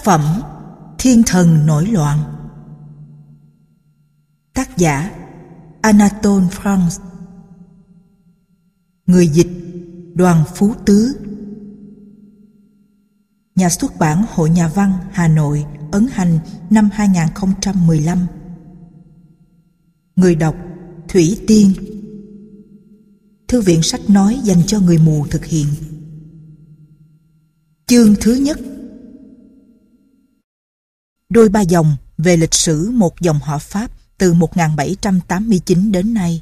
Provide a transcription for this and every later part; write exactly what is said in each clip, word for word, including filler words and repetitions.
phẩm Thiên thần nổi loạn. Tác giả Anatole France. Người dịch Đoàn Phú Tứ. Nhà xuất bản Hội Nhà văn Hà Nội ấn hành năm hai nghìn không trăm mười lăm. Người đọc Thủy Tiên. Thư viện sách nói dành cho người mù thực hiện. Chương thứ nhất. Đôi ba dòng về lịch sử một dòng họ Pháp từ một nghìn bảy trăm tám mươi chín đến nay.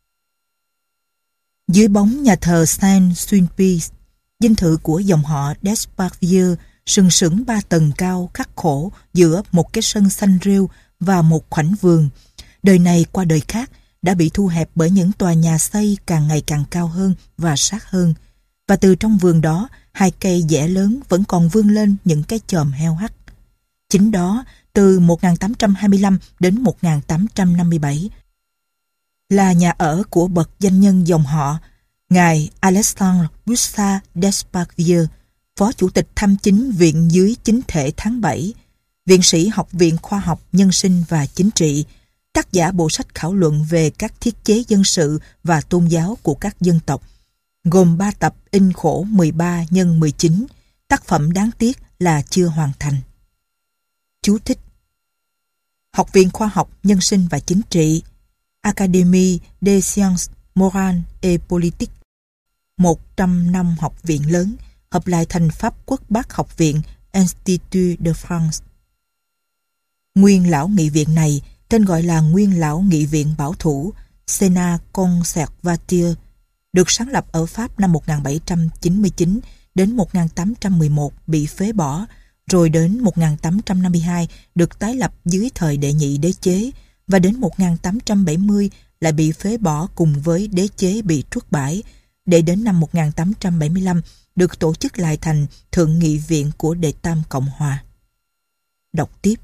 Dưới bóng nhà thờ Saint-Sulpice, dinh thự của dòng họ Desparvieu sừng sững ba tầng cao khắc khổ giữa một cái sân xanh rêu và một khoảnh vườn, đời này qua đời khác đã bị thu hẹp bởi những tòa nhà xây càng ngày càng cao hơn và sát hơn, và từ trong vườn đó hai cây dẻ lớn vẫn còn vươn lên những cái chòm heo hắt. Chính đó, từ một nghìn tám trăm hai mươi lăm đến một nghìn tám trăm năm mươi bảy, là nhà ở của bậc danh nhân dòng họ ngài Alexandre Bussard Desparvieu, phó chủ tịch thăm chính viện dưới chính thể tháng bảy, viện sĩ Học viện Khoa học Nhân sinh và Chính trị, tác giả bộ sách khảo luận về các thiết chế dân sự và tôn giáo của các dân tộc, gồm ba tập in khổ mười ba nhân mười chín, tác phẩm đáng tiếc là chưa hoàn thành. Chú thích: Học viện Khoa học Nhân sinh và Chính trị, Académie des Sciences Morales et Politiques, một trăm năm học viện lớn, hợp lại thành Pháp Quốc Bác Học viện Institut de France. Nguyên lão nghị viện này tên gọi là Nguyên lão nghị viện bảo thủ Sénat Conservateur, được sáng lập ở Pháp năm một nghìn bảy trăm chín mươi chín đến một nghìn tám trăm mười một, bị phế bỏ, rồi đến một nghìn tám trăm năm mươi hai được tái lập dưới thời đệ nhị đế chế, và đến một nghìn tám trăm bảy mươi lại bị phế bỏ cùng với đế chế bị truất bãi, để đến năm một nghìn tám trăm bảy mươi lăm được tổ chức lại thành Thượng nghị viện của Đệ Tam Cộng Hòa. Đọc tiếp.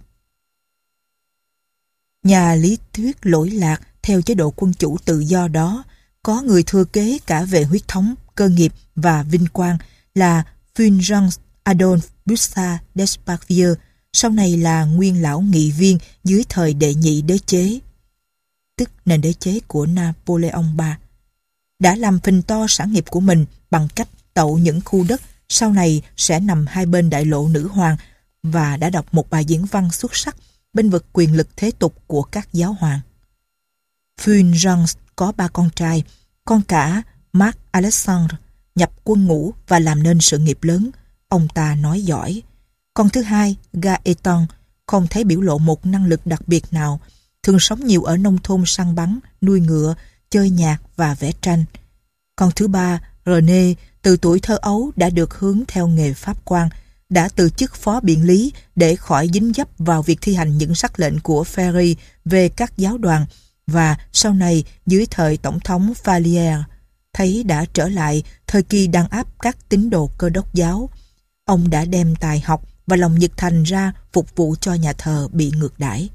Nhà lý thuyết lỗi lạc theo chế độ quân chủ tự do đó, có người thừa kế cả về huyết thống, cơ nghiệp và vinh quang là Fulgence Adolphe Bussard Desparvieu, sau này là nguyên lão nghị viên dưới thời đệ nhị đế chế, tức nền đế chế của Napoleon ba, đã làm phình to sản nghiệp của mình bằng cách tậu những khu đất sau này sẽ nằm hai bên đại lộ Nữ Hoàng, và đã đọc một bài diễn văn xuất sắc bênh vực quyền lực thế tục của các giáo hoàng. Fulgence có ba con trai, con cả Marc Alexandre nhập quân ngũ và làm nên sự nghiệp lớn, ông ta nói giỏi. Con thứ hai, Gaëtan, không thấy biểu lộ một năng lực đặc biệt nào, thường sống nhiều ở nông thôn săn bắn, nuôi ngựa, chơi nhạc và vẽ tranh. Con thứ ba, René, từ tuổi thơ ấu đã được hướng theo nghề pháp quan, đã từ chức phó biện lý để khỏi dính dấp vào việc thi hành những sắc lệnh của Ferry về các giáo đoàn, và sau này dưới thời Tổng thống Vallière, thấy đã trở lại thời kỳ đàn áp các tín đồ Cơ đốc giáo. Ông đã đem tài học và lòng nhiệt thành ra phục vụ cho nhà thờ bị ngược đãi.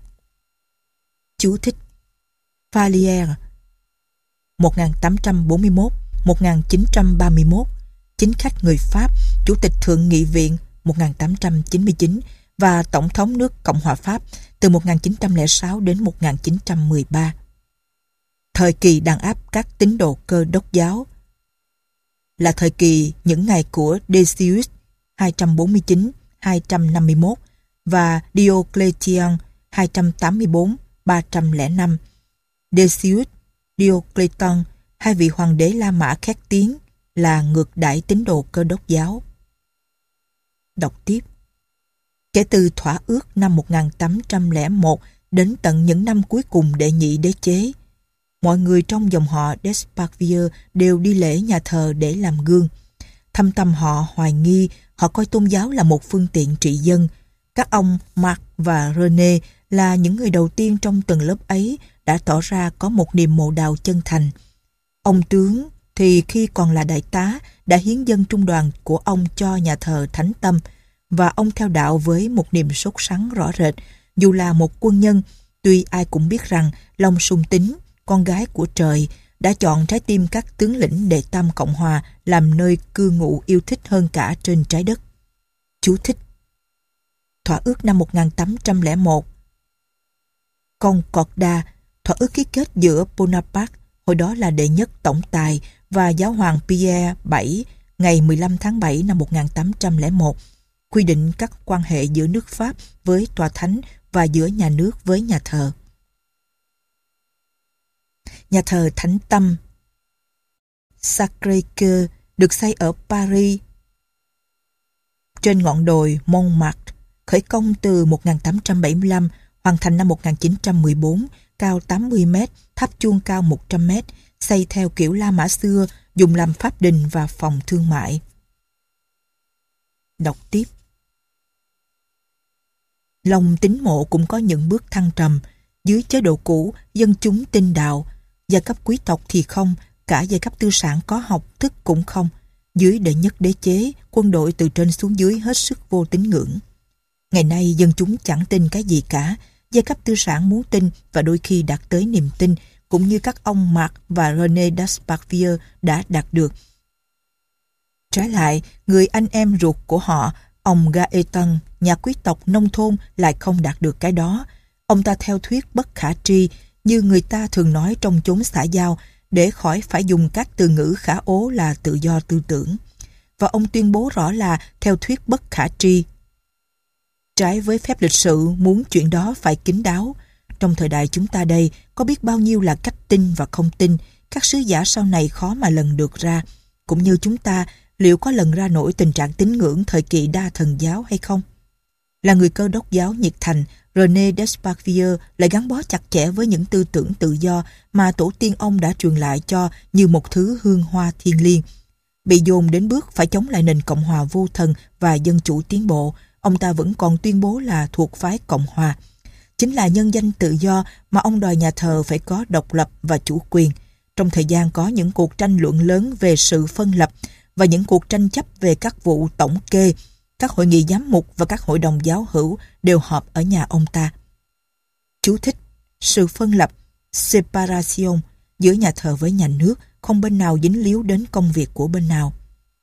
Chú thích: Vallière một nghìn tám trăm bốn mươi mốt đến một nghìn chín trăm ba mươi mốt, chính khách người Pháp, chủ tịch Thượng nghị viện một nghìn tám trăm chín mươi chín và Tổng thống nước Cộng hòa Pháp từ một nghìn chín trăm lẻ sáu đến một nghìn chín trăm mười ba. Thời kỳ đàn áp các tín đồ Cơ đốc giáo là thời kỳ những ngày của Decius hai trăm bốn mươi chín đến hai trăm năm mươi mốt và Diocletian hai trăm tám mươi bốn đến ba trăm lẻ năm. Decius, Diocletian, hai vị hoàng đế La Mã khét tiếng, là ngược đãi tín đồ Cơ đốc giáo. Đọc tiếp. Kể từ thỏa ước năm một nghìn tám trăm lẻ một đến tận những năm cuối cùng đệ nhị đế chế, mọi người trong dòng họ Desparvieu đều đi lễ nhà thờ để làm gương. Thâm tâm họ hoài nghi, họ coi tôn giáo là một phương tiện trị dân. Các ông Marc và René là những người đầu tiên trong tầng lớp ấy đã tỏ ra có một niềm mộ đạo chân thành. Ông tướng thì khi còn là đại tá đã hiến dâng trung đoàn của ông cho nhà thờ Thánh Tâm, và ông theo đạo với một niềm sốt sắng rõ rệt. Dù là một quân nhân, tuy ai cũng biết rằng lòng sùng tín, con gái của trời, đã chọn trái tim các tướng lĩnh Đệ Tam Cộng Hòa làm nơi cư ngụ yêu thích hơn cả trên trái đất. Chú thích: Thỏa ước năm một nghìn tám trăm lẻ một. Concordat, thỏa ước ký kết giữa Bonaparte, hồi đó là đệ nhất tổng tài, và giáo hoàng Pierre đệ bảy ngày mười lăm tháng bảy năm một nghìn tám trăm lẻ một, quy định các quan hệ giữa nước Pháp với tòa thánh và giữa nhà nước với nhà thờ. Nhà thờ Thánh Tâm Sacré-Cœur được xây ở Paris trên ngọn đồi Montmartre, khởi công từ một nghìn tám trăm bảy mươi lăm, hoàn thành năm một nghìn chín trăm mười bốn, cao tám mươi mét, tháp chuông cao một trăm mét, xây theo kiểu La Mã xưa, dùng làm pháp đình và phòng thương mại. Đọc tiếp. Lòng tín mộ cũng có những bước thăng trầm. Dưới chế độ cũ, dân chúng tin đạo, giai cấp quý tộc thì không, cả giai cấp tư sản có học thức cũng không. Dưới đệ nhất đế chế, quân đội từ trên xuống dưới hết sức vô tín ngưỡng. Ngày nay dân chúng chẳng tin cái gì cả. Giai cấp tư sản muốn tin và đôi khi đạt tới niềm tin, cũng như các ông Marc và René Desparvieu đã đạt được. Trái lại, người anh em ruột của họ, ông Gaëtan, nhà quý tộc nông thôn, lại không đạt được cái đó. Ông ta theo thuyết bất khả tri, như người ta thường nói trong chốn xã giao, để khỏi phải dùng các từ ngữ khả ố là tự do tư tưởng. Và ông tuyên bố rõ là theo thuyết bất khả tri. Trái với phép lịch sự muốn chuyện đó phải kín đáo. Trong thời đại chúng ta đây, có biết bao nhiêu là cách tin và không tin, các sứ giả sau này khó mà lần được ra. Cũng như chúng ta, liệu có lần ra nổi tình trạng tín ngưỡng thời kỳ đa thần giáo hay không? Là người Cơ Đốc giáo nhiệt thành, René Desparvieu lại gắn bó chặt chẽ với những tư tưởng tự do mà tổ tiên ông đã truyền lại cho như một thứ hương hoa thiêng liêng. Bị dồn đến bước phải chống lại nền Cộng hòa vô thần và dân chủ tiến bộ, ông ta vẫn còn tuyên bố là thuộc phái Cộng hòa. Chính là nhân danh tự do mà ông đòi nhà thờ phải có độc lập và chủ quyền. Trong thời gian có những cuộc tranh luận lớn về sự phân lập và những cuộc tranh chấp về các vụ tổng kê, các hội nghị giám mục và các hội đồng giáo hữu đều họp ở nhà ông ta. Chú thích: sự phân lập, separation, giữa nhà thờ với nhà nước, không bên nào dính líu đến công việc của bên nào.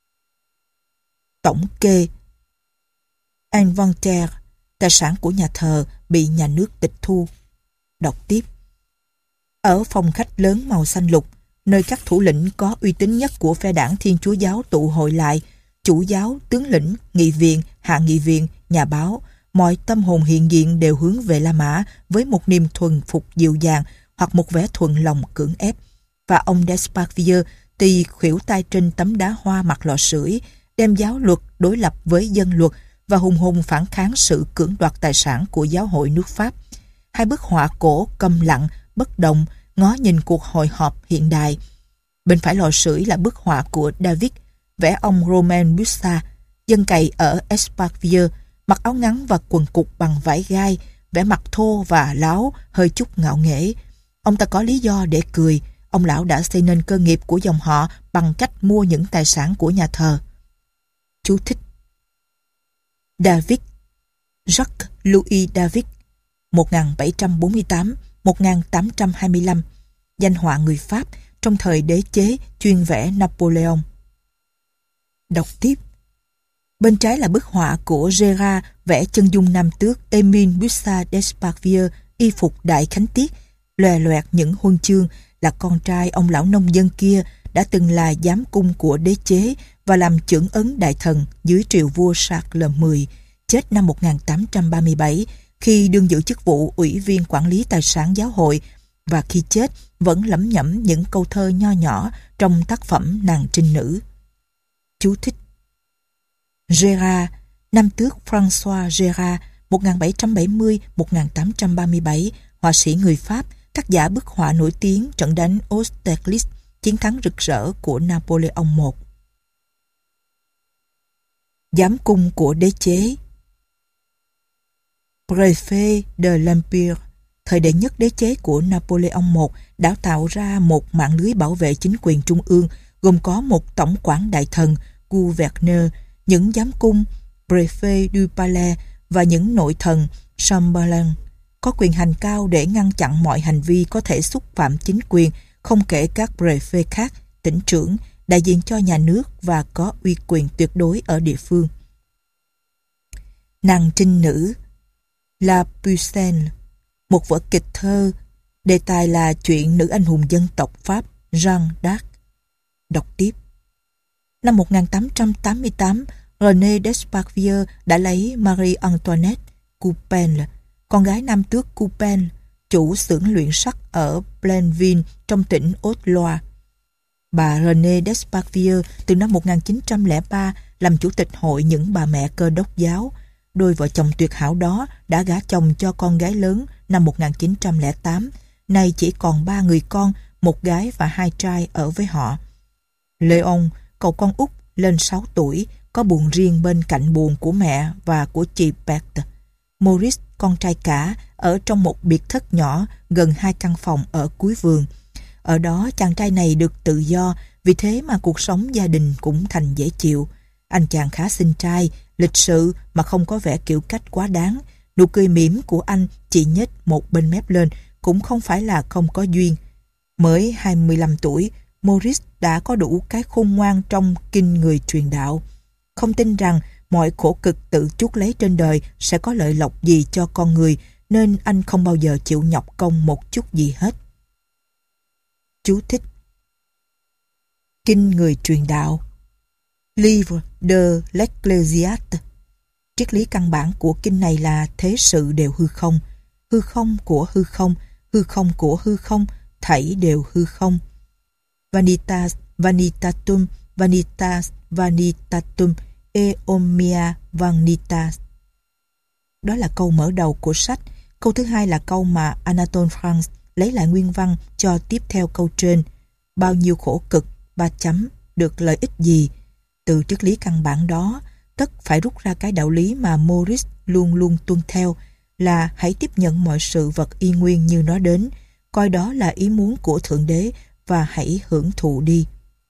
Tổng kê, inventaire, tài sản của nhà thờ bị nhà nước tịch thu. Đọc tiếp. Ở phòng khách lớn màu xanh lục, nơi các thủ lĩnh có uy tín nhất của phe đảng Thiên Chúa giáo tụ hội lại, chủ giáo, tướng lĩnh, nghị viện, hạ nghị viện, nhà báo, mọi tâm hồn hiện diện đều hướng về La Mã với một niềm thuần phục dịu dàng hoặc một vẻ thuận lòng cưỡng ép. Và ông Desparvieu tì khuỷu tay trên tấm đá hoa mặt lò sưởi, đem giáo luật đối lập với dân luật và hùng hùng phản kháng sự cưỡng đoạt tài sản của giáo hội nước Pháp. Hai bức họa cổ câm lặng, bất động, ngó nhìn cuộc hội họp hiện đại. Bên phải lò sưởi là bức họa của David, vẽ ông Romain Bussa, dân cày ở Esparvieu, mặc áo ngắn và quần cụt bằng vải gai, vẻ mặt thô và láo, hơi chút ngạo nghễ. Ông ta có lý do để cười. Ông lão đã xây nên cơ nghiệp của dòng họ bằng cách mua những tài sản của nhà thờ. Chú thích: David, Jacques Louis David, một nghìn bảy trăm bốn mươi tám đến một nghìn tám trăm hai mươi lăm, danh họa người Pháp trong thời đế chế, chuyên vẽ Napoleon. Đọc tiếp. Bên trái là bức họa của Gérard vẽ chân dung nam tước Émile Bussa Desparvieu, y phục đại khánh tiết, lòe loẹt những huân chương, là con trai ông lão nông dân kia đã từng là giám cung của đế chế và làm chưởng ấn đại thần dưới triều vua Charles mười, chết năm một nghìn tám trăm ba mươi bảy khi đương giữ chức vụ ủy viên quản lý tài sản giáo hội, và khi chết vẫn lẩm nhẩm những câu thơ nho nhỏ trong tác phẩm Nàng trinh nữ. Chú thích: Gérard, nam tước François Gérard, một nghìn bảy trăm bảy mươi đến một nghìn tám trăm ba mươi bảy, họa sĩ người Pháp, tác giả bức họa nổi tiếng trận đánh Austerlitz, chiến thắng rực rỡ của Napoleon một. Giám cung của đế chế. Préfet de l'Empire, thời đệ nhất đế chế của Napoleon một, đã tạo ra một mạng lưới bảo vệ chính quyền trung ương gồm có một tổng quản đại thần, gouverneur, những giám cung, préfet du palais và những nội thần, chambellan, có quyền hành cao để ngăn chặn mọi hành vi có thể xúc phạm chính quyền, không kể các préfet khác, tỉnh trưởng, đại diện cho nhà nước và có uy quyền tuyệt đối ở địa phương. Nàng trinh nữ La Pucelle, một vở kịch thơ, đề tài là chuyện nữ anh hùng dân tộc Pháp Jeanne d'Arc. Đọc tiếp. Năm một nghìn tám trăm tám mươi tám, René Desparvieu đã lấy Marie Antoinette Coupelle, con gái nam tước Coupelle, chủ xưởng luyện sắt ở Blainville trong tỉnh Haute-Loire. Bà René Desparvieu từ năm một nghìn chín trăm lẻ ba làm chủ tịch hội những bà mẹ Cơ đốc giáo. Đôi vợ chồng tuyệt hảo đó đã gả chồng cho con gái lớn năm một nghìn chín trăm lẻ tám. Nay chỉ còn ba người con, một gái và hai trai ở với họ. Léon, cậu con út lên sáu tuổi, có buồng riêng bên cạnh buồng của mẹ và của chị Berthe. Maurice, con trai cả, ở trong một biệt thất nhỏ gần hai căn phòng ở cuối vườn. Ở đó chàng trai này được tự do, vì thế mà cuộc sống gia đình cũng thành dễ chịu. Anh chàng khá xinh trai, lịch sự mà không có vẻ kiểu cách quá đáng. Nụ cười mỉm của anh chỉ nhếch một bên mép lên, cũng không phải là không có duyên. Mới hai mươi lăm tuổi, Maurice đã có đủ cái khôn ngoan trong kinh người truyền đạo. Không tin rằng mọi khổ cực tự chuốc lấy trên đời sẽ có lợi lộc gì cho con người, nên anh không bao giờ chịu nhọc công một chút gì hết. Chú thích: Kinh người truyền đạo, Livre de l'Ecclésiaste. Triết lý căn bản của kinh này là thế sự đều hư không, hư không của hư không, hư không của hư không, thảy đều hư không. Vanitas vanitatum, vanitas vanitatum, e omnia vanitas. Đó là câu mở đầu của sách. Câu thứ hai là câu mà Anatole France lấy lại nguyên văn cho tiếp theo câu trên. Bao nhiêu khổ cực, ba chấm, được lợi ích gì? Từ triết lý căn bản đó, tất phải rút ra cái đạo lý mà Maurice luôn luôn tuân theo, là hãy tiếp nhận mọi sự vật y nguyên như nó đến, coi đó là ý muốn của Thượng Đế và hãy hưởng thụ đi.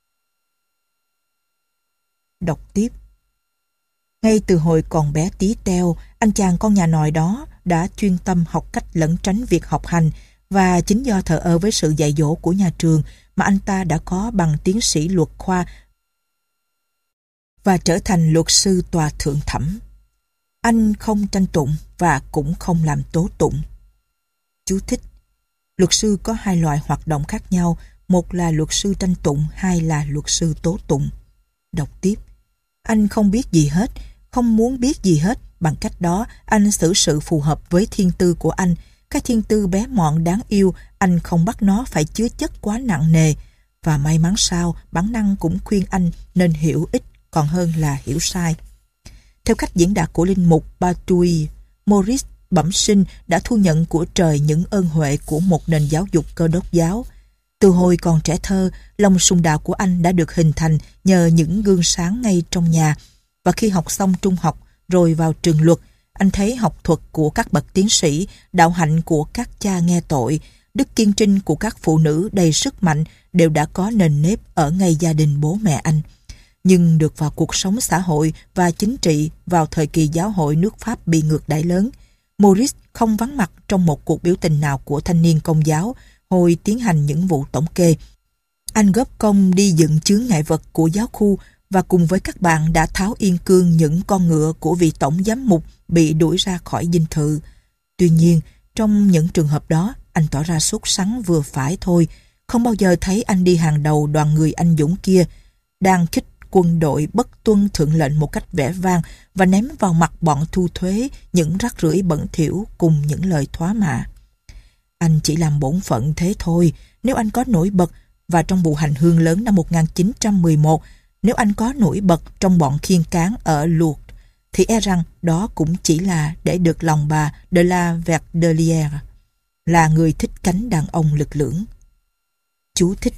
Đọc tiếp. Ngay từ hồi còn bé tí teo, anh chàng con nhà nòi đó đã chuyên tâm học cách lẩn tránh việc học hành, và chính do thờ ơ với sự dạy dỗ của nhà trường mà anh ta đã có bằng tiến sĩ luật khoa và trở thành luật sư tòa thượng thẩm. Anh không tranh tụng và cũng không làm tố tụng. Chú thích: Luật sư có hai loại hoạt động khác nhau, một là luật sư tranh tụng, hai là luật sư tố tụng. Đọc tiếp. Anh không biết gì hết, không muốn biết gì hết. Bằng cách đó, anh xử sự phù hợp với thiên tư của anh. Cái thiên tư bé mọn đáng yêu, anh không bắt nó phải chứa chất quá nặng nề. Và may mắn sao, bản năng cũng khuyên anh nên hiểu ít còn hơn là hiểu sai. Theo cách diễn đạt của linh mục Batouille, Maurice bẩm sinh đã thu nhận của trời những ơn huệ của một nền giáo dục Cơ đốc giáo. Từ hồi còn trẻ thơ, lòng sùng đạo của anh đã được hình thành nhờ những gương sáng ngay trong nhà. Và khi học xong trung học rồi vào trường luật, anh thấy học thuật của các bậc tiến sĩ, đạo hạnh của các cha nghe tội, đức kiên trinh của các phụ nữ đầy sức mạnh đều đã có nền nếp ở ngay gia đình bố mẹ anh. Nhưng được vào cuộc sống xã hội và chính trị vào thời kỳ giáo hội nước Pháp bị ngược đãi lớn, Maurice không vắng mặt trong một cuộc biểu tình nào của thanh niên Công giáo hồi tiến hành những vụ tổng kê. Anh góp công đi dựng chướng ngại vật của giáo khu và cùng với các bạn đã tháo yên cương những con ngựa của vị tổng giám mục bị đuổi ra khỏi dinh thự. Tuy nhiên, trong những trường hợp đó, anh tỏ ra sốt sắng vừa phải thôi. Không bao giờ thấy anh đi hàng đầu đoàn người anh dũng kia, đang khích quân đội bất tuân thượng lệnh một cách vẻ vang và ném vào mặt bọn thu thuế những rác rưởi bẩn thỉu cùng những lời thoá mạ. Anh chỉ làm bổn phận thế thôi. Nếu anh có nổi bật, và trong vụ hành hương lớn năm một nghìn chín trăm mười một, nếu anh có nổi bật trong bọn khiên cán ở Lourdes, thì e rằng đó cũng chỉ là để được lòng bà de la Verdelière, là người thích cánh đàn ông lực lưỡng. Chú thích: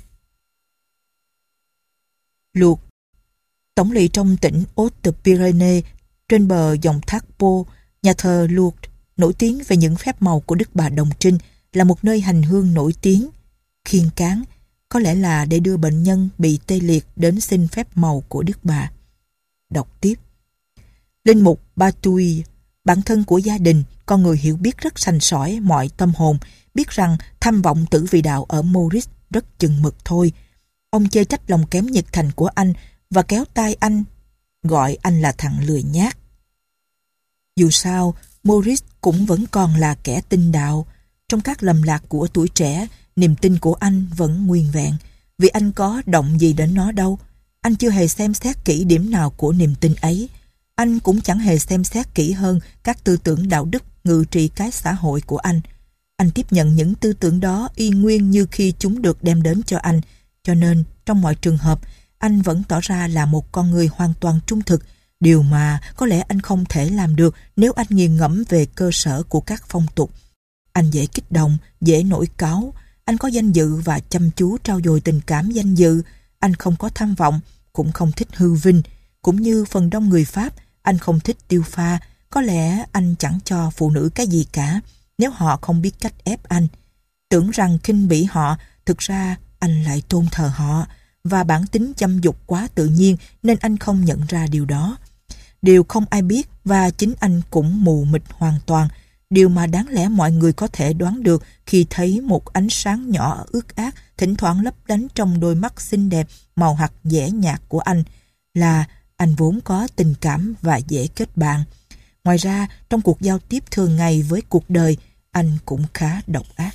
Lourdes, tổng lỵ trong tỉnh Haute-Pyrénées, trên bờ dòng thác Po. Nhà thờ Lourdes, nổi tiếng về những phép màu của Đức Bà Đồng Trinh, là một nơi hành hương nổi tiếng. Khiên cán có lẽ là để đưa bệnh nhân bị tê liệt đến xin phép màu của Đức Bà. Đọc tiếp. Linh mục Batouille, bản thân của gia đình, con người hiểu biết rất sành sỏi mọi tâm hồn, biết rằng tham vọng tử vì đạo ở Maurice rất chừng mực thôi. Ông chê trách lòng kém nhiệt thành của anh và kéo tay anh, gọi anh là thằng lười nhác. Dù sao, Maurice cũng vẫn còn là kẻ tinh đạo. Trong các lầm lạc của tuổi trẻ, niềm tin của anh vẫn nguyên vẹn, vì anh có động gì đến nó đâu. Anh chưa hề xem xét kỹ điểm nào của niềm tin ấy. Anh cũng chẳng hề xem xét kỹ hơn các tư tưởng đạo đức ngự trị cái xã hội của anh. Anh tiếp nhận những tư tưởng đó y nguyên như khi chúng được đem đến cho anh. Cho nên, trong mọi trường hợp, anh vẫn tỏ ra là một con người hoàn toàn trung thực, điều mà có lẽ anh không thể làm được nếu anh nghiền ngẫm về cơ sở của các phong tục. Anh dễ kích động, dễ nổi cáu. Anh có danh dự và chăm chú trau dồi tình cảm danh dự. Anh không có tham vọng, cũng không thích hư vinh. Cũng như phần đông người Pháp, anh không thích tiêu pha. Có lẽ anh chẳng cho phụ nữ cái gì cả, nếu họ không biết cách ép anh. Tưởng rằng khinh bỉ họ, thực ra anh lại tôn thờ họ, và bản tính chăm dục quá tự nhiên nên anh không nhận ra điều đó. Điều không ai biết và chính anh cũng mù mịt hoàn toàn. Điều mà đáng lẽ mọi người có thể đoán được khi thấy một ánh sáng nhỏ ướt át thỉnh thoảng lấp lánh trong đôi mắt xinh đẹp màu hạt dẻ nhạt của anh là anh vốn có tình cảm và dễ kết bạn. Ngoài ra, trong cuộc giao tiếp thường ngày với cuộc đời, anh cũng khá độc ác.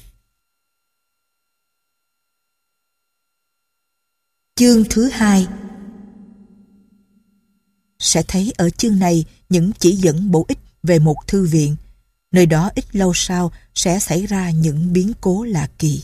Chương thứ hai. Sẽ thấy ở chương này những chỉ dẫn bổ ích về một thư viện. Nơi đó ít lâu sau sẽ xảy ra những biến cố lạ kỳ.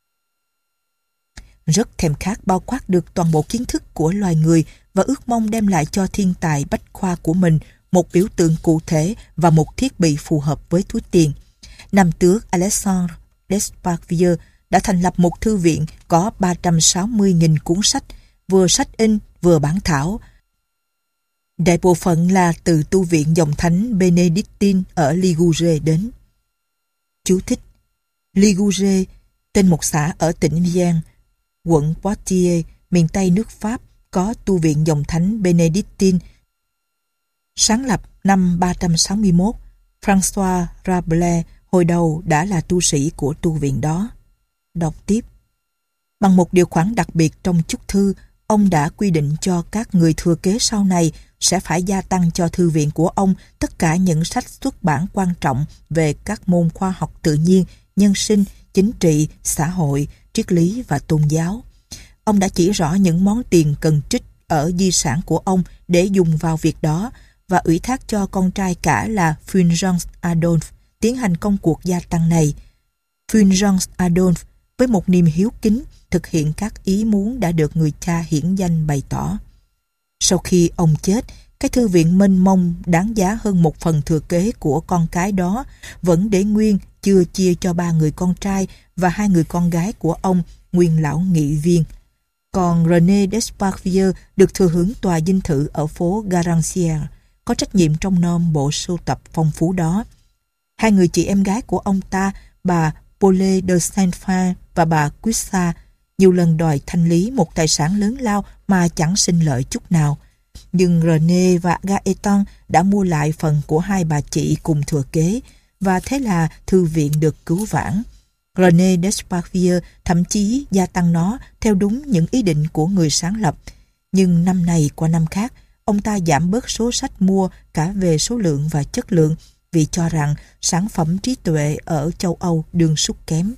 Rất thèm khát bao quát được toàn bộ kiến thức của loài người và ước mong đem lại cho thiên tài bách khoa của mình một biểu tượng cụ thể và một thiết bị phù hợp với túi tiền. Nam tước Alexandre Desparvieu đã thành lập một thư viện có ba trăm sáu mươi nghìn cuốn sách, vừa sách in vừa bản thảo. Đại bộ phận là từ tu viện dòng thánh Benedictine ở Ligure đến. Chú thích: Ligure, tên một xã ở tỉnh Vienne, quận Poitiers, miền Tây nước Pháp, có tu viện dòng thánh Benedictine. Sáng lập năm ba trăm sáu mươi mốt, François Rabelais hồi đầu đã là tu sĩ của tu viện đó. Đọc tiếp. Bằng một điều khoản đặc biệt trong chúc thư, ông đã quy định cho các người thừa kế sau này sẽ phải gia tăng cho thư viện của ông tất cả những sách xuất bản quan trọng về các môn khoa học tự nhiên, nhân sinh, chính trị, xã hội, triết lý và tôn giáo. Ông đã chỉ rõ những món tiền cần trích ở di sản của ông để dùng vào việc đó và ủy thác cho con trai cả là Fulgence Adolphe tiến hành công cuộc gia tăng này. Fulgence Adolphe với một niềm hiếu kính thực hiện các ý muốn đã được người cha hiển danh bày tỏ. Sau khi ông chết, cái thư viện mênh mông đáng giá hơn một phần thừa kế của con cái đó vẫn để nguyên, chưa chia cho ba người con trai và hai người con gái của ông, nguyên lão nghị viên. Còn René Desparvieu được thừa hưởng tòa dinh thự ở phố Garancière, có trách nhiệm trông nom bộ sưu tập phong phú đó. Hai người chị em gái của ông ta, bà Paulette de Saint-Phal và bà Quissa, nhiều lần đòi thanh lý một tài sản lớn lao mà chẳng sinh lợi chút nào. Nhưng René và Gaëtan đã mua lại phần của hai bà chị cùng thừa kế, và thế là thư viện được cứu vãn. René Desparvieu thậm chí gia tăng nó theo đúng những ý định của người sáng lập. Nhưng năm này qua năm khác, ông ta giảm bớt số sách mua cả về số lượng và chất lượng vì cho rằng sản phẩm trí tuệ ở châu Âu đương sút kém.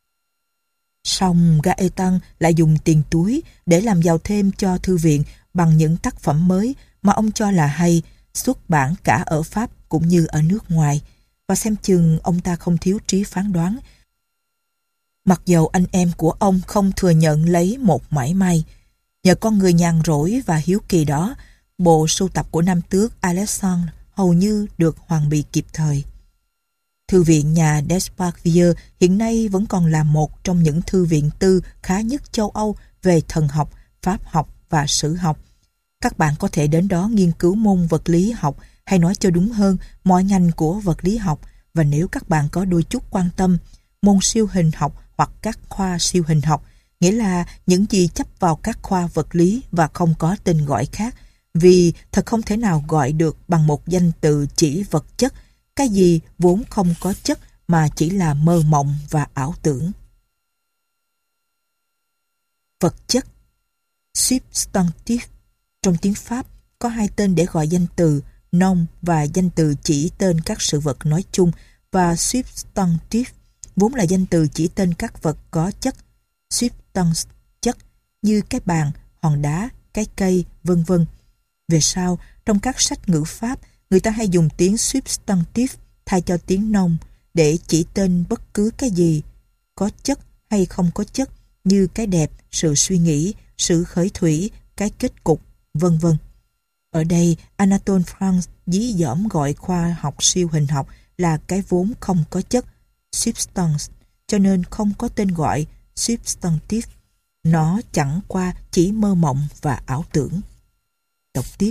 Song Gaëtan lại dùng tiền túi để làm giàu thêm cho thư viện bằng những tác phẩm mới mà ông cho là hay, xuất bản cả ở Pháp cũng như ở nước ngoài, và xem chừng ông ta không thiếu trí phán đoán. Mặc dầu anh em của ông không thừa nhận lấy một mảy may, nhờ con người nhàn rỗi và hiếu kỳ đó, bộ sưu tập của nam tước Alexandre hầu như được hoàn bị kịp thời. Thư viện nhà Desparvieu hiện nay vẫn còn là một trong những thư viện tư khá nhất châu Âu về thần học, pháp học và sử học. Các bạn có thể đến đó nghiên cứu môn vật lý học, hay nói cho đúng hơn, mọi ngành của vật lý học, và nếu các bạn có đôi chút quan tâm, môn siêu hình học hoặc các khoa siêu hình học, nghĩa là những gì chấp vào các khoa vật lý và không có tên gọi khác, vì thật không thể nào gọi được bằng một danh từ chỉ vật chất, cái gì vốn không có chất mà chỉ là mơ mộng và ảo tưởng. Vật chất, substantif, trong tiếng Pháp có hai tên để gọi danh từ nom và danh từ chỉ tên các sự vật nói chung, và substantive vốn là danh từ chỉ tên các vật có chất, substance chất, như cái bàn, hòn đá, cái cây, vân vân. Về sau, trong các sách ngữ pháp, người ta hay dùng tiếng substantive thay cho tiếng nom để chỉ tên bất cứ cái gì có chất hay không có chất, như cái đẹp, sự suy nghĩ, sự khởi thủy, cái kết cục, vân vân. Ở đây, Anatole France dí dỏm gọi khoa học siêu hình học là cái vốn không có chất, substance, cho nên không có tên gọi substantive. Nó chẳng qua chỉ mơ mộng và ảo tưởng. Đọc tiếp.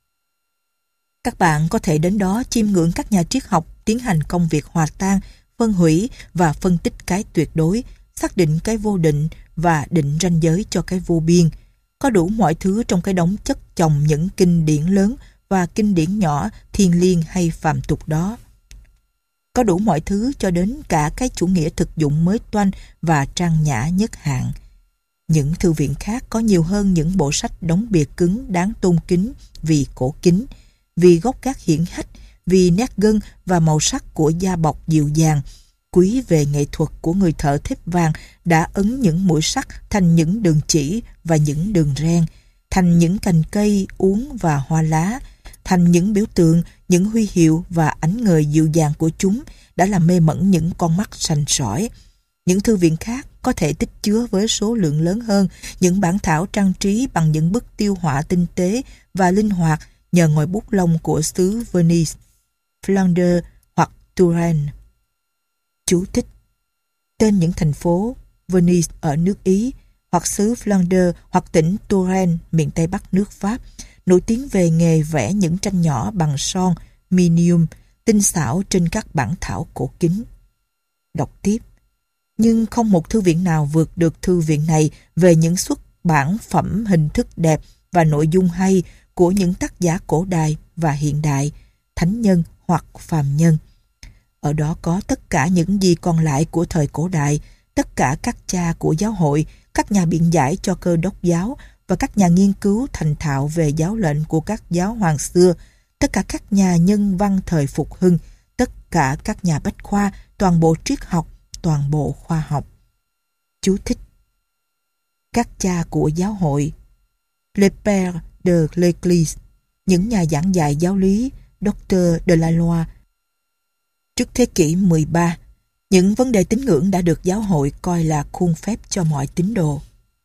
Các bạn có thể đến đó chiêm ngưỡng các nhà triết học tiến hành công việc hòa tan, phân hủy và phân tích cái tuyệt đối, xác định cái vô định và định ranh giới cho cái vô biên. Có đủ mọi thứ trong cái đống chất chồng những kinh điển lớn và kinh điển nhỏ, thiêng liêng hay phàm tục đó. Có đủ mọi thứ cho đến cả cái chủ nghĩa thực dụng mới toanh và trang nhã nhất hạng. Những thư viện khác có nhiều hơn những bộ sách đóng bìa cứng đáng tôn kính vì cổ kính, vì gốc gác hiển hách, vì nét gân và màu sắc của da bọc dịu dàng, quý về nghệ thuật của người thợ thép vàng đã ấn những mũi sắt thành những đường chỉ và những đường ren, thành những cành cây, uốn và hoa lá, thành những biểu tượng, những huy hiệu và ánh ngời dịu dàng của chúng đã làm mê mẩn những con mắt sành sỏi. Những thư viện khác có thể tích chứa với số lượng lớn hơn những bản thảo trang trí bằng những bức tiêu họa tinh tế và linh hoạt nhờ ngòi bút lông của xứ Venice, Flanders hoặc Touraine. Chú thích: tên những thành phố Venice ở nước Ý, hoặc xứ Flanders hoặc tỉnh Touraine miền Tây Bắc nước Pháp, nổi tiếng về nghề vẽ những tranh nhỏ bằng son, minium, tinh xảo trên các bản thảo cổ kính. Đọc tiếp. Nhưng không một thư viện nào vượt được thư viện này về những xuất bản phẩm hình thức đẹp và nội dung hay của những tác giả cổ đại và hiện đại, thánh nhân hoặc phàm nhân. Ở đó có tất cả những gì còn lại của thời cổ đại, tất cả các cha của giáo hội, các nhà biện giải cho Cơ Đốc giáo và các nhà nghiên cứu thành thạo về giáo lệnh của các giáo hoàng xưa, tất cả các nhà nhân văn thời phục hưng, tất cả các nhà bách khoa, toàn bộ triết học, toàn bộ khoa học. Chú thích: các cha của giáo hội, Les Pères de l'Église, những nhà giảng dạy giáo lý, Docteur de la Loi. Trước thế kỷ mười ba, những vấn đề tín ngưỡng đã được giáo hội coi là khuôn phép cho mọi tín đồ.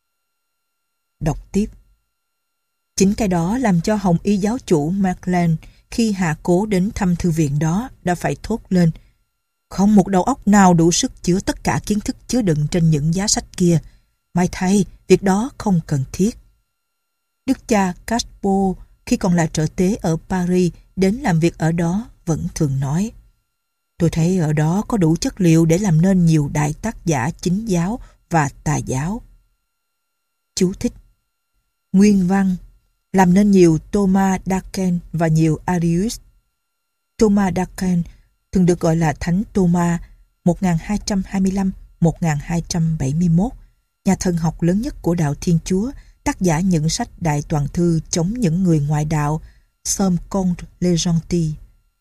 Đọc tiếp. Chính cái đó làm cho Hồng Y giáo chủ Maclean khi hạ cố đến thăm thư viện đó đã phải thốt lên: không một đầu óc nào đủ sức chứa tất cả kiến thức chứa đựng trên những giá sách kia. May thay, việc đó không cần thiết. Đức cha Caspo khi còn là trợ tế ở Paris đến làm việc ở đó vẫn thường nói: tôi thấy ở đó có đủ chất liệu để làm nên nhiều đại tác giả chính giáo và tà giáo. Chú thích: nguyên văn làm nên nhiều Thomas d'Aquin và nhiều Arius. Thomas d'Aquin thường được gọi là Thánh Thomas, một nghìn hai trăm hai mươi lăm đến một nghìn hai trăm bảy mươi mốt, nhà thần học lớn nhất của đạo Thiên Chúa, tác giả những sách đại toàn thư chống những người ngoại đạo, Somme contre les gentils,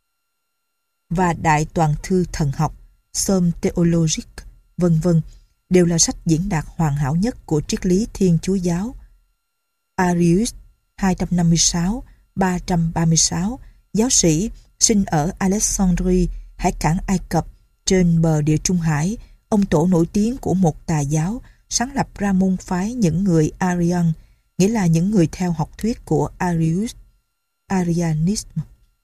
và đại toàn thư thần học, Somme théologique, vân vân, đều là sách diễn đạt hoàn hảo nhất của triết lý Thiên Chúa giáo. Arius, hai trăm năm mươi sáu đến ba trăm ba mươi sáu, giáo sĩ, sinh ở Alexandrie, hải cảng Ai Cập, trên bờ Địa Trung Hải, ông tổ nổi tiếng của một tà giáo, sáng lập ra môn phái những người Arian, nghĩa là những người theo học thuyết của Arius, Arianism.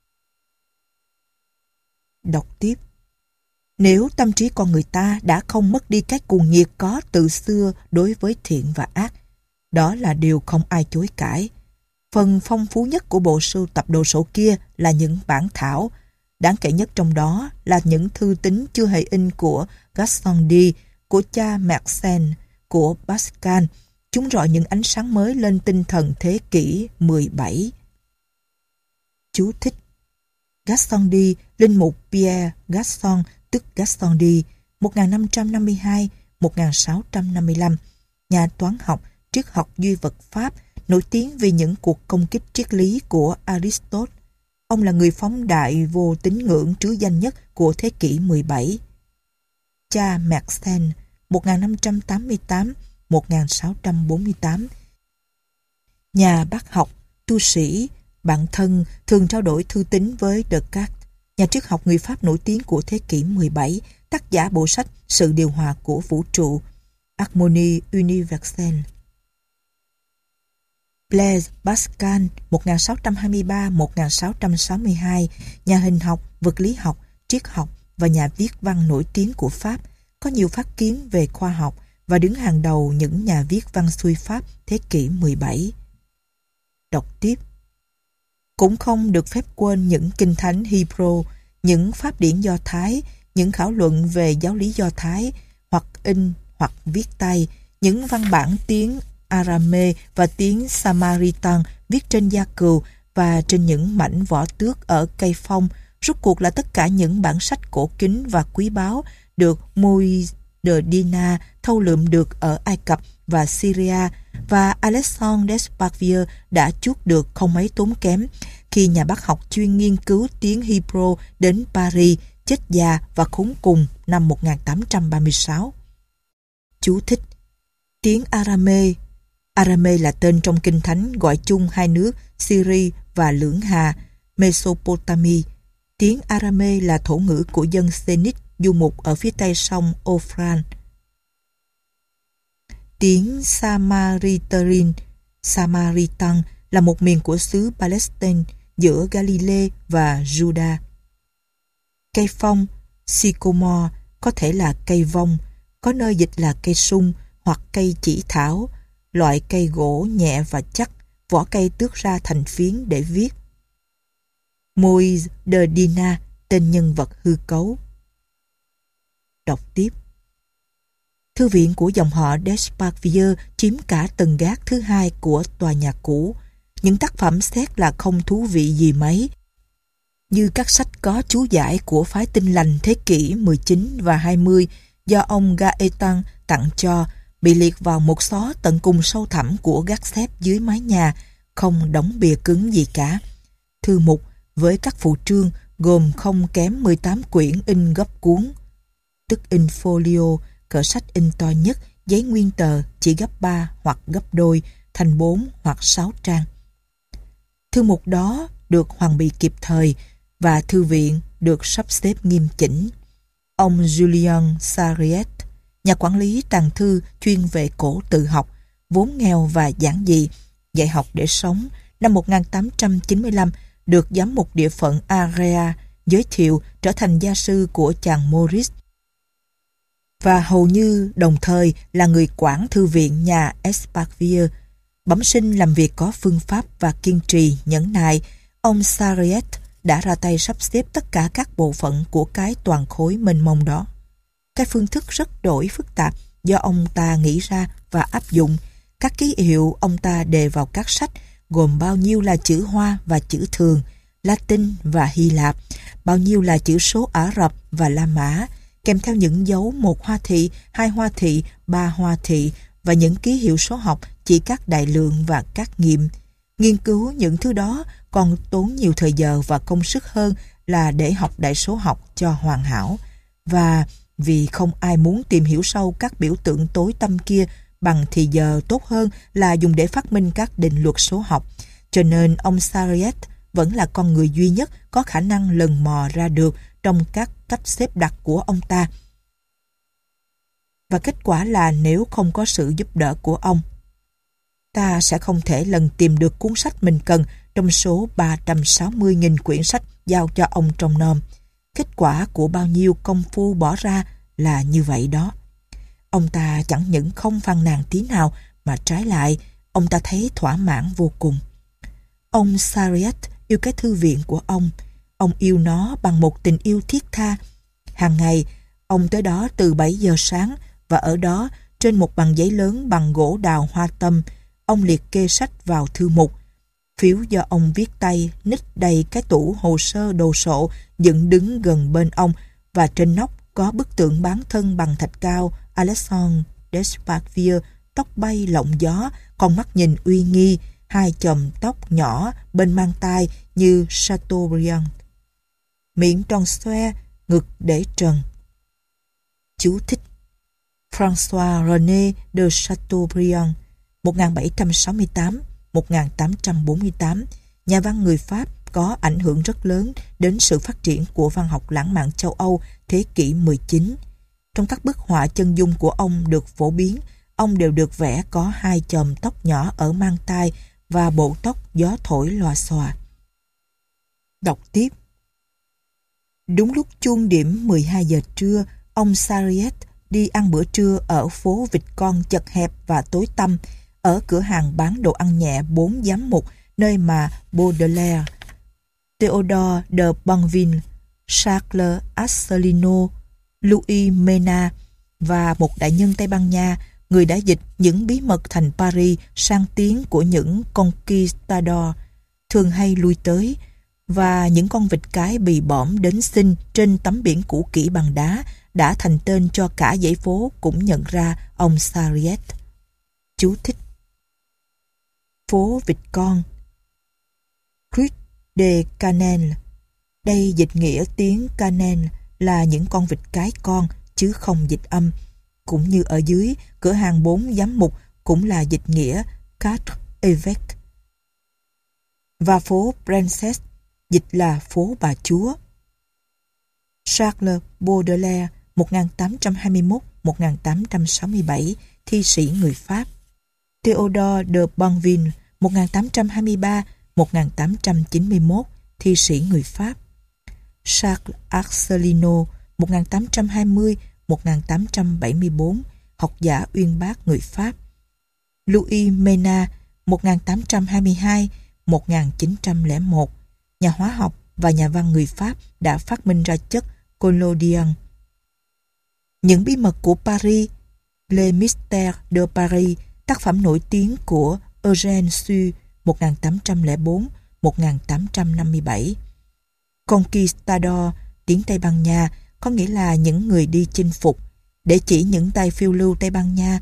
Đọc tiếp. Nếu tâm trí con người ta đã không mất đi cái cuồng nhiệt có từ xưa đối với thiện và ác, đó là điều không ai chối cãi. Phần phong phú nhất của bộ sưu tập đồ sộ kia là những bản thảo, đáng kể nhất trong đó là những thư tín chưa hề in của Gassendi, của cha Mersenne, của Pascal. Chúng rọi những ánh sáng mới lên tinh thần thế kỷ mười bảy. Chú thích: Gassendi, linh mục Pierre Gasson, tức Gassendi, một nghìn năm trăm năm mươi hai đến một nghìn sáu trăm năm mươi lăm, nhà toán học, triết học duy vật Pháp, nổi tiếng vì những cuộc công kích triết lý của Aristotle. Ông là người phóng đại vô tín ngưỡng trứ danh nhất của thế kỷ mười bảy. Cha Mersenne một nghìn năm trăm tám mươi tám đến một nghìn sáu trăm bốn mươi tám. Nhà bác học, tu sĩ, bạn thân thường trao đổi thư tín với Descartes, nhà triết học người Pháp nổi tiếng của thế kỷ mười bảy, tác giả bộ sách Sự điều hòa của vũ trụ, Harmonie universelle. Blaise Pascal một nghìn sáu trăm hai mươi ba đến một nghìn sáu trăm sáu mươi hai, nhà hình học, vật lý học, triết học và nhà viết văn nổi tiếng của Pháp, có nhiều phát kiến về khoa học và đứng hàng đầu những nhà viết văn xuôi Pháp thế kỷ mười bảy. Đọc tiếp. Cũng không được phép quên những kinh thánh Hebrew, những pháp điển Do Thái, những khảo luận về giáo lý Do Thái, hoặc in hoặc viết tay, những văn bản tiếng Arame và tiếng Samaritan viết trên da cừu và trên những mảnh vỏ tước ở cây phong, rốt cuộc là tất cả những bản sách cổ kính và quý báu được Moïse de Dina thâu lượm được ở Ai Cập và Syria, và Alexandre Desparvieu đã chuốt được không mấy tốn kém khi nhà bác học chuyên nghiên cứu tiếng Hebrew đến Paris, chết già và khốn cùng năm một nghìn tám trăm ba mươi sáu. Chú thích: tiếng Arame. Arame là tên trong kinh thánh gọi chung hai nước Syria và Lưỡng Hà, Mesopotamia. Tiếng Arame là thổ ngữ của dân Senit du mục ở phía tây sông Euphrates. Tiếng Samaritan, Samaritan là một miền của xứ Palestine giữa Galilee và Juda. Cây phong, sycomore, có thể là cây vong, có nơi dịch là cây sung hoặc cây chỉ thảo, loại cây gỗ nhẹ và chắc, vỏ cây tước ra thành phiến để viết. Moïse de Dina, tên nhân vật hư cấu. Đọc tiếp. Thư viện của dòng họ Desparvieu chiếm cả tầng gác thứ hai của tòa nhà cũ. Những tác phẩm xét là không thú vị gì mấy, như các sách có chú giải của phái Tin lành thế kỷ mười chín và hai mươi do ông Gaetan tặng cho, bị liệt vào một xó tận cùng sâu thẳm của gác xếp dưới mái nhà, không đóng bìa cứng gì cả. Thư mục với các phụ trương gồm không kém mười tám quyển in gấp cuốn, tức in folio, cỡ sách in to nhất, giấy nguyên tờ chỉ gấp ba hoặc gấp đôi, thành bốn hoặc sáu trang. Thư mục đó được hoàn bị kịp thời và thư viện được sắp xếp nghiêm chỉnh. Ông Julien Sarriette, nhà quản lý tàng thư chuyên về cổ tự học, vốn nghèo và giản dị, dạy học để sống, năm một nghìn tám trăm chín mươi lăm được giám mục địa phận Area giới thiệu trở thành gia sư của chàng Maurice, và hầu như đồng thời là người quản thư viện nhà Esparvieu. Bẩm sinh làm việc có phương pháp và kiên trì, nhẫn nại, ông Sarriette đã ra tay sắp xếp tất cả các bộ phận của cái toàn khối mênh mông đó. Cái phương thức rất đổi phức tạp do ông ta nghĩ ra và áp dụng. Các ký hiệu ông ta đề vào các sách gồm bao nhiêu là chữ Hoa và chữ thường, Latin và Hy Lạp, bao nhiêu là chữ số Ả Rập và La Mã, kèm theo những dấu một hoa thị, hai hoa thị, ba hoa thị và những ký hiệu số học chỉ các đại lượng và các nghiệm. Nghiên cứu những thứ đó còn tốn nhiều thời giờ và công sức hơn là để học đại số học cho hoàn hảo. Và vì không ai muốn tìm hiểu sâu các biểu tượng tối tăm kia bằng thì giờ tốt hơn là dùng để phát minh các định luật số học, cho nên ông Sarriette vẫn là con người duy nhất có khả năng lần mò ra được trong các cách xếp đặt của ông ta. Và kết quả là nếu không có sự giúp đỡ của ông, ta sẽ không thể lần tìm được cuốn sách mình cần trong số ba trăm sáu mươi nghìn quyển sách giao cho ông trông nom. Kết quả của bao nhiêu công phu bỏ ra là như vậy đó. Ông ta chẳng những không phàn nàn tí nào, mà trái lại, ông ta thấy thỏa mãn vô cùng. Ông Sarriette yêu cái thư viện của ông. Ông yêu nó bằng một tình yêu thiết tha. Hàng ngày, ông tới đó từ bảy giờ sáng, và ở đó, trên một bằng giấy lớn bằng gỗ đào hoa tâm, ông liệt kê sách vào thư mục. Phiếu do ông viết tay ních đầy cái tủ hồ sơ đồ sộ dựng đứng gần bên ông, và trên nóc có bức tượng bán thân bằng thạch cao Alexandre Desparvieu, tóc bay lộng gió, con mắt nhìn uy nghi, hai chòm tóc nhỏ bên mang tai như Chateaubriand. Miệng tròn xoe, ngực để trần. Chú thích: François René de Chateaubriand, một nghìn bảy trăm sáu mươi tám đến một nghìn tám trăm bốn mươi tám, nhà văn người Pháp có ảnh hưởng rất lớn đến sự phát triển của văn học lãng mạn châu Âu thế kỷ mười chín. Trong các bức họa chân dung của ông được phổ biến, ông đều được vẽ có hai chòm tóc nhỏ ở mang tai và bộ tóc gió thổi lòa xòa. Đọc tiếp. Đúng lúc chuông điểm mười hai giờ trưa, ông Sarriette đi ăn bữa trưa ở phố vịt con chật hẹp và tối tăm, ở cửa hàng bán đồ ăn nhẹ bốn giám mục, nơi mà Baudelaire, Théodore de Banville, Charles Asselineau, Louis Mena và một đại nhân Tây Ban Nha, người đã dịch những bí mật thành Paris sang tiếng của những conquistador, thường hay lui tới, và những con vịt cái bị bõm đến xinh trên tấm biển cũ kỹ bằng đá đã thành tên cho cả dãy phố cũng nhận ra ông Sarriette. Chú thích: phố vịt con, Rue de Cannelle. Đây dịch nghĩa tiếng Cannelle là những con vịt cái con, chứ không dịch âm. Cũng như ở dưới, cửa hàng bốn giám mục cũng là dịch nghĩa Quatre Évêques. Và phố Princess dịch là phố bà chúa. Charles Baudelaire, một nghìn tám trăm hai mươi mốt đến một nghìn tám trăm sáu mươi bảy, thi sĩ người Pháp. Théodore de Banville, một nghìn tám trăm hai mươi ba đến một nghìn tám trăm chín mươi mốt, thi sĩ người Pháp. Charles Asselineau, một nghìn tám trăm hai mươi đến một nghìn tám trăm bảy mươi bốn, học giả uyên bác người Pháp. Louis Mena, một nghìn tám trăm hai mươi hai đến một nghìn chín trăm lẻ một, nhà hóa học và nhà văn người Pháp đã phát minh ra chất collodion. Những bí mật của Paris, Les Mystères de Paris, tác phẩm nổi tiếng của Eugène Sue, một nghìn tám trăm lẻ bốn đến một nghìn tám trăm năm mươi bảy. Conquistador, tiếng Tây Ban Nha, có nghĩa là những người đi chinh phục, để chỉ những tay phiêu lưu Tây Ban Nha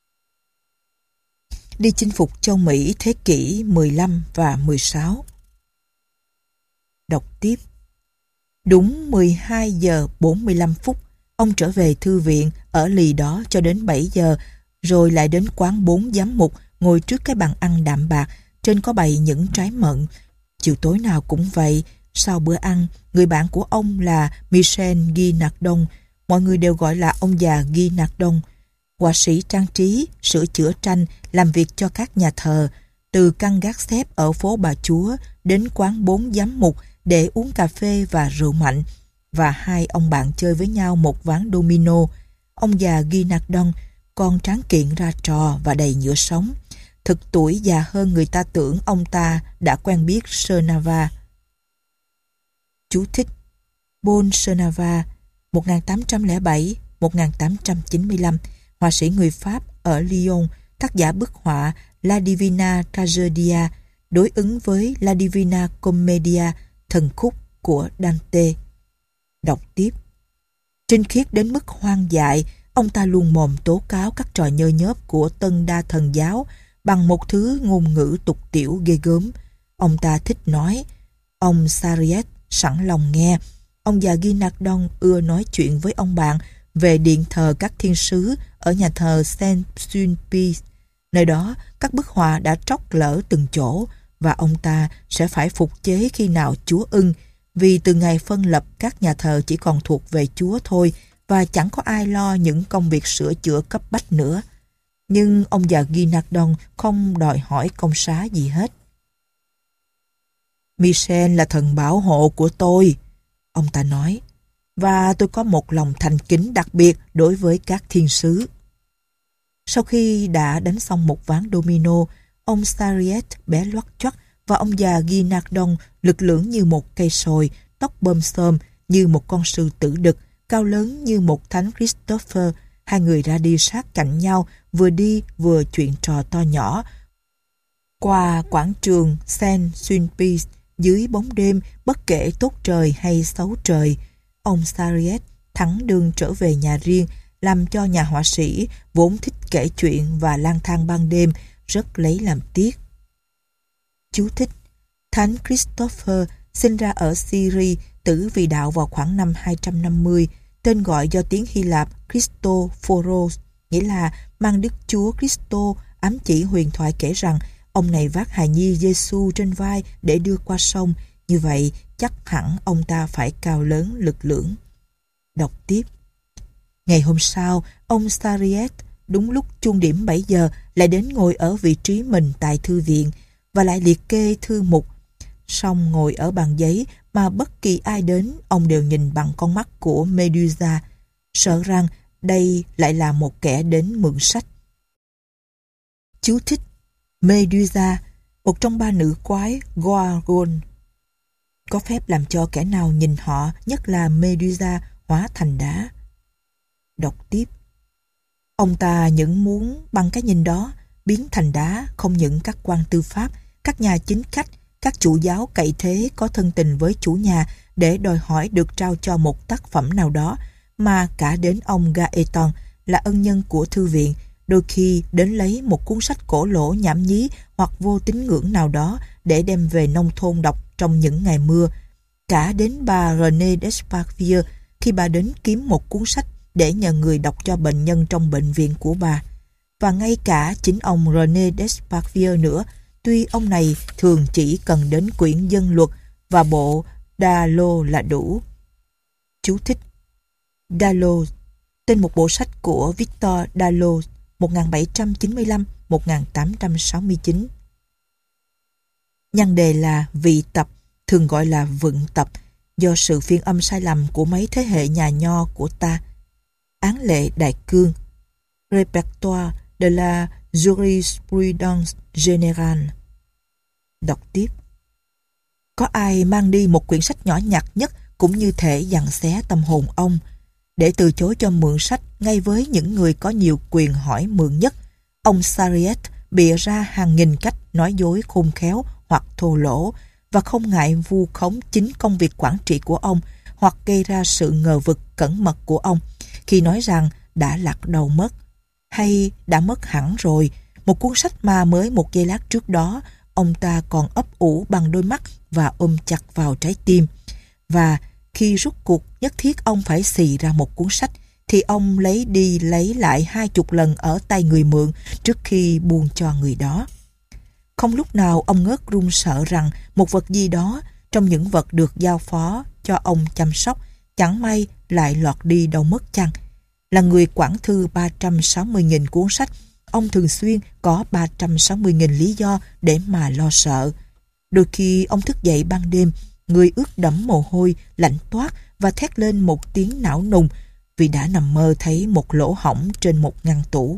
đi chinh phục châu Mỹ thế kỷ mười lăm và mười sáu. Đọc tiếp. Đúng mười hai giờ bốn mươi lăm phút, ông trở về thư viện, ở lì đó cho đến bảy giờ, rồi lại đến quán bốn giám mục, ngồi trước cái bàn ăn đạm bạc, trên có bày những trái mận. Chiều tối nào cũng vậy. Sau bữa ăn, người bạn của ông là Michel Guinardon, mọi người đều gọi là ông già Guinardon, họa sĩ trang trí, sửa chữa tranh, làm việc cho các nhà thờ, từ căn gác xếp ở phố Bà Chúa đến quán bốn giám mục để uống cà phê và rượu mạnh, và hai ông bạn chơi với nhau một ván domino. Ông già Guinardon còn tráng kiện ra trò và đầy nhựa sống. Thực tuổi già hơn người ta tưởng, ông ta đã quen biết Sernava. Chú thích: Paul Sernava, một nghìn tám trăm lẻ bảy đến một nghìn tám trăm chín mươi lăm, họa sĩ người Pháp ở Lyon, tác giả bức họa La Divina Tragedia, đối ứng với La Divina Commedia, thần khúc của Dante. Đọc tiếp. Trinh khiết đến mức hoang dại, ông ta luôn mồm tố cáo các trò nhơ nhớp của Tân Đa Thần giáo bằng một thứ ngôn ngữ tục tiểu ghê gớm. Ông ta thích nói. Ông Sarriette sẵn lòng nghe. Ông già Guinardon ưa nói chuyện với ông bạn về điện thờ các thiên sứ ở nhà thờ Saint-Sulpice. Nơi đó, các bức họa đã tróc lở từng chỗ, và ông ta sẽ phải phục chế khi nào Chúa ưng, vì từ ngày phân lập các nhà thờ chỉ còn thuộc về Chúa thôi, và chẳng có ai lo những công việc sửa chữa cấp bách nữa. Nhưng ông già Guinardon không đòi hỏi công xá gì hết. Michel là thần bảo hộ của tôi, ông ta nói, và tôi có một lòng thành kính đặc biệt đối với các thiên sứ. Sau khi đã đánh xong một ván domino, ông Sarriette bé loắt choắt và ông già Guinardon lực lưỡng như một cây sồi, tóc bơm xôm như một con sư tử đực, cao lớn như một thánh Christopher. Hai người ra đi sát cạnh nhau, vừa đi vừa chuyện trò to nhỏ qua quảng trường Saint-Sulpice dưới bóng đêm, bất kể tốt trời hay xấu trời. Ông Sarriette thẳng đường trở về nhà riêng, làm cho nhà họa sĩ vốn thích kể chuyện và lang thang ban đêm rất lấy làm tiếc. Chú thích: Thánh Christopher sinh ra ở Syria, tử vì đạo vào khoảng năm hai trăm năm mươi. Tên gọi do tiếng Hy Lạp Christophoros, nghĩa là mang Đức Chúa Kitô, ám chỉ huyền thoại kể rằng ông này vác hài nhi Giêsu trên vai để đưa qua sông. Như vậy chắc hẳn ông ta phải cao lớn lực lưỡng. Đọc tiếp. Ngày hôm sau, ông Sariet đúng lúc chuông điểm bảy giờ lại đến ngồi ở vị trí mình tại thư viện và lại liệt kê thư mục. Song ngồi ở bàn giấy mà bất kỳ ai đến ông đều nhìn bằng con mắt của Medusa, sợ rằng đây lại là một kẻ đến mượn sách. Chú thích: Medusa, một trong ba nữ quái Gorgon, có phép làm cho kẻ nào nhìn họ, nhất là Medusa, hóa thành đá. Đọc tiếp. Ông ta những muốn bằng cái nhìn đó biến thành đá không những các quan tư pháp, các nhà chính khách, các chủ giáo cậy thế có thân tình với chủ nhà để đòi hỏi được trao cho một tác phẩm nào đó, mà cả đến ông Gaeton là ân nhân của thư viện, đôi khi đến lấy một cuốn sách cổ lỗ nhảm nhí hoặc vô tín ngưỡng nào đó để đem về nông thôn đọc trong những ngày mưa. Cả đến bà René Desparvieu khi bà đến kiếm một cuốn sách để nhờ người đọc cho bệnh nhân trong bệnh viện của bà. Và ngay cả chính ông René Desparvieu nữa, tuy ông này thường chỉ cần đến quyển dân luật và bộ Dalloz là đủ. Chú thích: Dalloz, tên một bộ sách của Victor Dalloz một nghìn bảy trăm chín mươi lăm đến một nghìn tám trăm sáu mươi chín. Nhan đề là vị tập, thường gọi là vựng tập, do sự phiên âm sai lầm của mấy thế hệ nhà nho của ta. Án lệ đại cương, Répertoire de la jurisprudence générale. Đọc tiếp. Có ai mang đi một quyển sách nhỏ nhặt nhất cũng như thể giằng xé tâm hồn ông, để từ chối cho mượn sách ngay với những người có nhiều quyền hỏi mượn nhất. Ông Sariet bịa ra hàng nghìn cách nói dối khôn khéo hoặc thô lỗ, và không ngại vu khống chính công việc quản trị của ông, hoặc gây ra sự ngờ vực cẩn mật của ông khi nói rằng đã lạc đầu mất, hay đã mất hẳn rồi, một cuốn sách mà mới một giây lát trước đó ông ta còn ấp ủ bằng đôi mắt và ôm chặt vào trái tim. Và khi rút cuộc nhất thiết ông phải xì ra một cuốn sách, thì ông lấy đi lấy lại hai chục lần ở tay người mượn trước khi buông cho người đó. Không lúc nào ông ngớt run sợ rằng một vật gì đó trong những vật được giao phó cho ông chăm sóc chẳng may lại lọt đi đâu mất chăng. Là người quản thư ba trăm sáu mươi nghìn cuốn sách, ông thường xuyên có ba trăm sáu mươi nghìn lý do để mà lo sợ. Đôi khi ông thức dậy ban đêm, người ướt đẫm mồ hôi, lạnh toát và thét lên một tiếng não nùng vì đã nằm mơ thấy một lỗ hổng trên một ngăn tủ.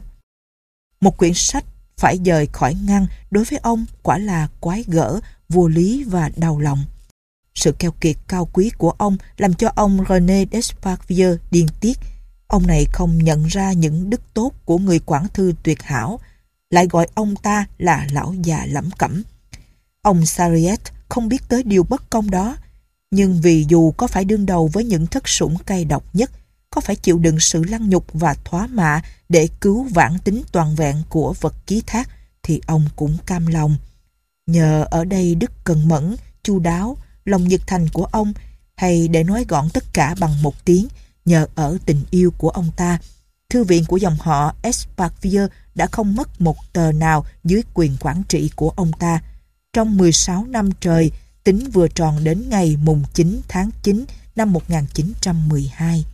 Một quyển sách phải dời khỏi ngăn đối với ông quả là quái gở, vô lý và đau lòng. Sự keo kiệt cao quý của ông làm cho ông René Desparvieu điên tiết. Ông này không nhận ra những đức tốt của người quản thư tuyệt hảo, lại gọi ông ta là lão già lẩm cẩm. Ông Sariet không biết tới điều bất công đó, nhưng vì dù có phải đương đầu với những thất sủng cay độc nhất, có phải chịu đựng sự lăng nhục và thóa mạ để cứu vãn tính toàn vẹn của vật ký thác, thì ông cũng cam lòng. Nhờ ở đây đức cần mẫn, chu đáo, lòng nhiệt thành của ông, hay để nói gọn tất cả bằng một tiếng, nhờ ở tình yêu của ông ta, thư viện của dòng họ Esparvieu đã không mất một tờ nào dưới quyền quản trị của ông ta. Trong mười sáu năm trời, tính vừa tròn đến ngày mùng chín tháng chín năm một nghìn chín trăm mười hai.